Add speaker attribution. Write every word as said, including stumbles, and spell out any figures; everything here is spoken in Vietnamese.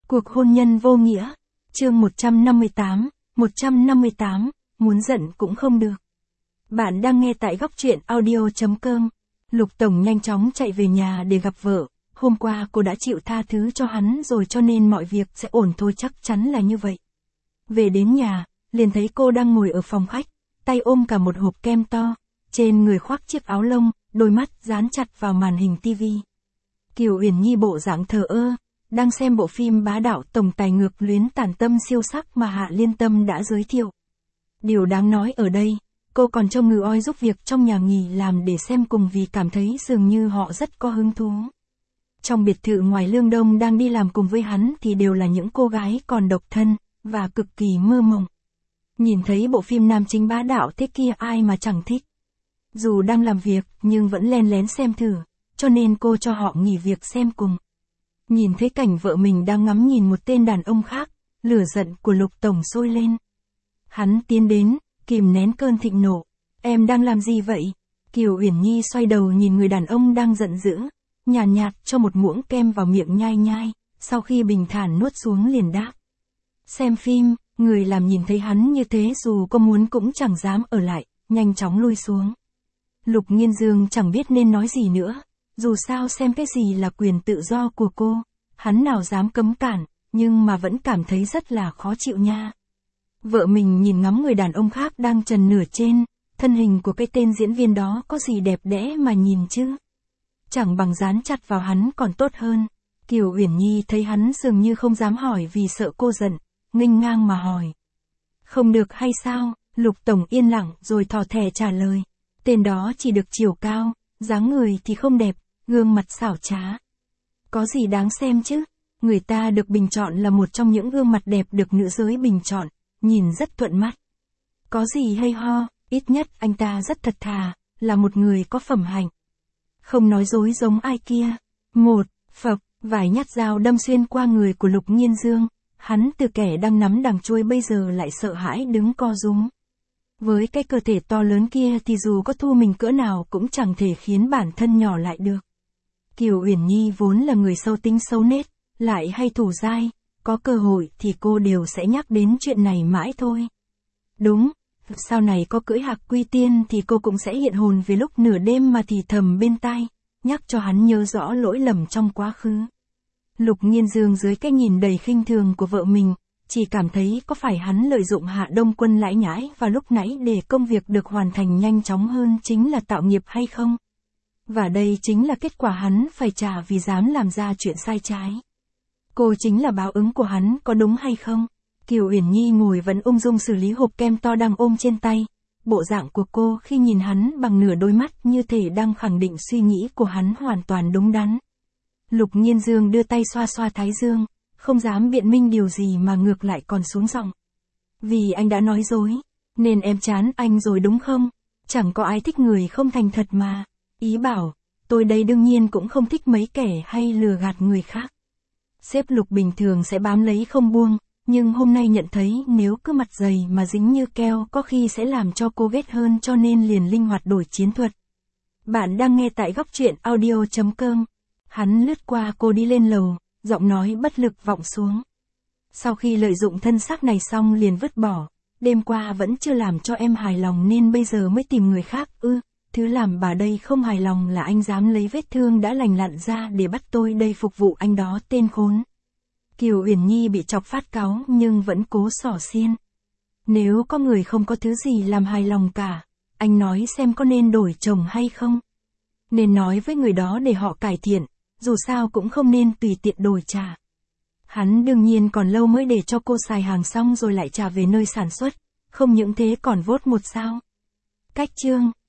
Speaker 1: Cuộc hôn nhân vô nghĩa. Chương một trăm năm mươi tám, một trăm năm mươi tám, muốn giận cũng không được. Bạn đang nghe tại góc truyện audio chấm com. Lục Tổng nhanh chóng chạy về nhà để gặp vợ. Hôm qua cô đã chịu tha thứ cho hắn rồi cho nên mọi việc sẽ ổn thôi, chắc chắn là như vậy. Về đến nhà, liền thấy cô đang ngồi ở phòng khách, tay ôm cả một hộp kem to, trên người khoác chiếc áo lông, đôi mắt dán chặt vào màn hình tivi. Kiều Uyển Nhi bộ dạng thờ ơ, đang xem bộ phim bá đạo tổng tài ngược luyến tàn tâm siêu sắc mà Hạ Liên Tâm đã giới thiệu. Điều đáng nói ở đây, cô còn trông ngừ oi giúp việc trong nhà nghỉ làm để xem cùng vì cảm thấy dường như họ rất có hứng thú. Trong biệt thự ngoài Lương Đông đang đi làm cùng với hắn thì đều là những cô gái còn độc thân, và cực kỳ mơ mộng. Nhìn thấy bộ phim nam chính bá đạo thế kia ai mà chẳng thích. Dù đang làm việc nhưng vẫn len lén xem thử, cho nên cô cho họ nghỉ việc xem cùng. Nhìn thấy cảnh vợ mình đang ngắm nhìn một tên đàn ông khác, lửa giận của Lục Tổng sôi lên. Hắn tiến đến, kìm nén cơn thịnh nộ. Em đang làm gì vậy? Kiều Uyển Nhi xoay đầu nhìn người đàn ông đang giận dữ, nhàn nhạt, nhạt cho một muỗng kem vào miệng nhai nhai, sau khi bình thản nuốt xuống liền đáp. Xem phim, người làm nhìn thấy hắn như thế dù có muốn cũng chẳng dám ở lại, nhanh chóng lui xuống. Lục Nghiên Dương chẳng biết nên nói gì nữa, dù sao xem cái gì là quyền tự do của cô, hắn nào dám cấm cản, nhưng mà vẫn cảm thấy rất là khó chịu nha. Vợ mình nhìn ngắm người đàn ông khác đang trần nửa trên, thân hình của cái tên diễn viên đó có gì đẹp đẽ mà nhìn chứ. Chẳng bằng dán chặt vào hắn còn tốt hơn. Kiều Uyển Nhi thấy hắn dường như không dám hỏi vì sợ cô giận, nghênh ngang mà hỏi. Không được hay sao? Lục Tổng yên lặng rồi thò thẻ trả lời. Tên đó chỉ được chiều cao, dáng người thì không đẹp, gương mặt xảo trá. Có gì đáng xem chứ? Người ta được bình chọn là một trong những gương mặt đẹp được nữ giới bình chọn, nhìn rất thuận mắt. Có gì hay ho, ít nhất anh ta rất thật thà, là một người có phẩm hạnh. Không nói dối giống ai kia. Một, phập, vài nhát dao đâm xuyên qua người của Lục Nghiên Dương, hắn từ kẻ đang nắm đằng chuôi bây giờ lại sợ hãi đứng co rúm. Với cái cơ thể to lớn kia thì dù có thu mình cỡ nào cũng chẳng thể khiến bản thân nhỏ lại được. Kiều Uyển Nhi vốn là người sâu tính xấu nết, lại hay thủ dai, có cơ hội thì cô đều sẽ nhắc đến chuyện này mãi thôi. Đúng, sau này có cưỡi Hạc Quy Tiên thì cô cũng sẽ hiện hồn về lúc nửa đêm mà thì thầm bên tai, nhắc cho hắn nhớ rõ lỗi lầm trong quá khứ. Lục Nghiên Dương dưới cái nhìn đầy khinh thường của vợ mình, chỉ cảm thấy có phải hắn lợi dụng Hạ Đông Quân lãi nhãi vào lúc nãy để công việc được hoàn thành nhanh chóng hơn chính là tạo nghiệp hay không? Và đây chính là kết quả hắn phải trả vì dám làm ra chuyện sai trái. Cô chính là báo ứng của hắn, có đúng hay không? Kiều Uyển Nhi ngồi vẫn ung dung xử lý hộp kem to đang ôm trên tay. Bộ dạng của cô khi nhìn hắn bằng nửa đôi mắt như thể đang khẳng định suy nghĩ của hắn hoàn toàn đúng đắn. Lục Nghiên Dương đưa tay xoa xoa thái dương, không dám biện minh điều gì mà ngược lại còn xuống giọng. Vì anh đã nói dối, nên em chán anh rồi đúng không? Chẳng có ai thích người không thành thật mà. Ý bảo, tôi đây đương nhiên cũng không thích mấy kẻ hay lừa gạt người khác. Sếp Lục bình thường sẽ bám lấy không buông, nhưng hôm nay nhận thấy nếu cứ mặt dày mà dính như keo có khi sẽ làm cho cô ghét hơn cho nên liền linh hoạt đổi chiến thuật. Bạn đang nghe tại góc truyện audio chấm com. Hắn lướt qua cô đi lên lầu, giọng nói bất lực vọng xuống. Sau khi lợi dụng thân xác này xong liền vứt bỏ, đêm qua vẫn chưa làm cho em hài lòng nên bây giờ mới tìm người khác ư. Thứ làm bà đây không hài lòng là anh dám lấy vết thương đã lành lặn ra để bắt tôi đây phục vụ anh đó tên khốn. Kiều Uyển Nhi bị chọc phát cáu nhưng vẫn cố xỏ xiên. Nếu có người không có thứ gì làm hài lòng cả, anh nói xem có nên đổi chồng hay không? Nên nói với người đó để họ cải thiện, dù sao cũng không nên tùy tiện đổi trả. Hắn đương nhiên còn lâu mới để cho cô xài hàng xong rồi lại trả về nơi sản xuất, không những thế còn vốt một sao. Cách chương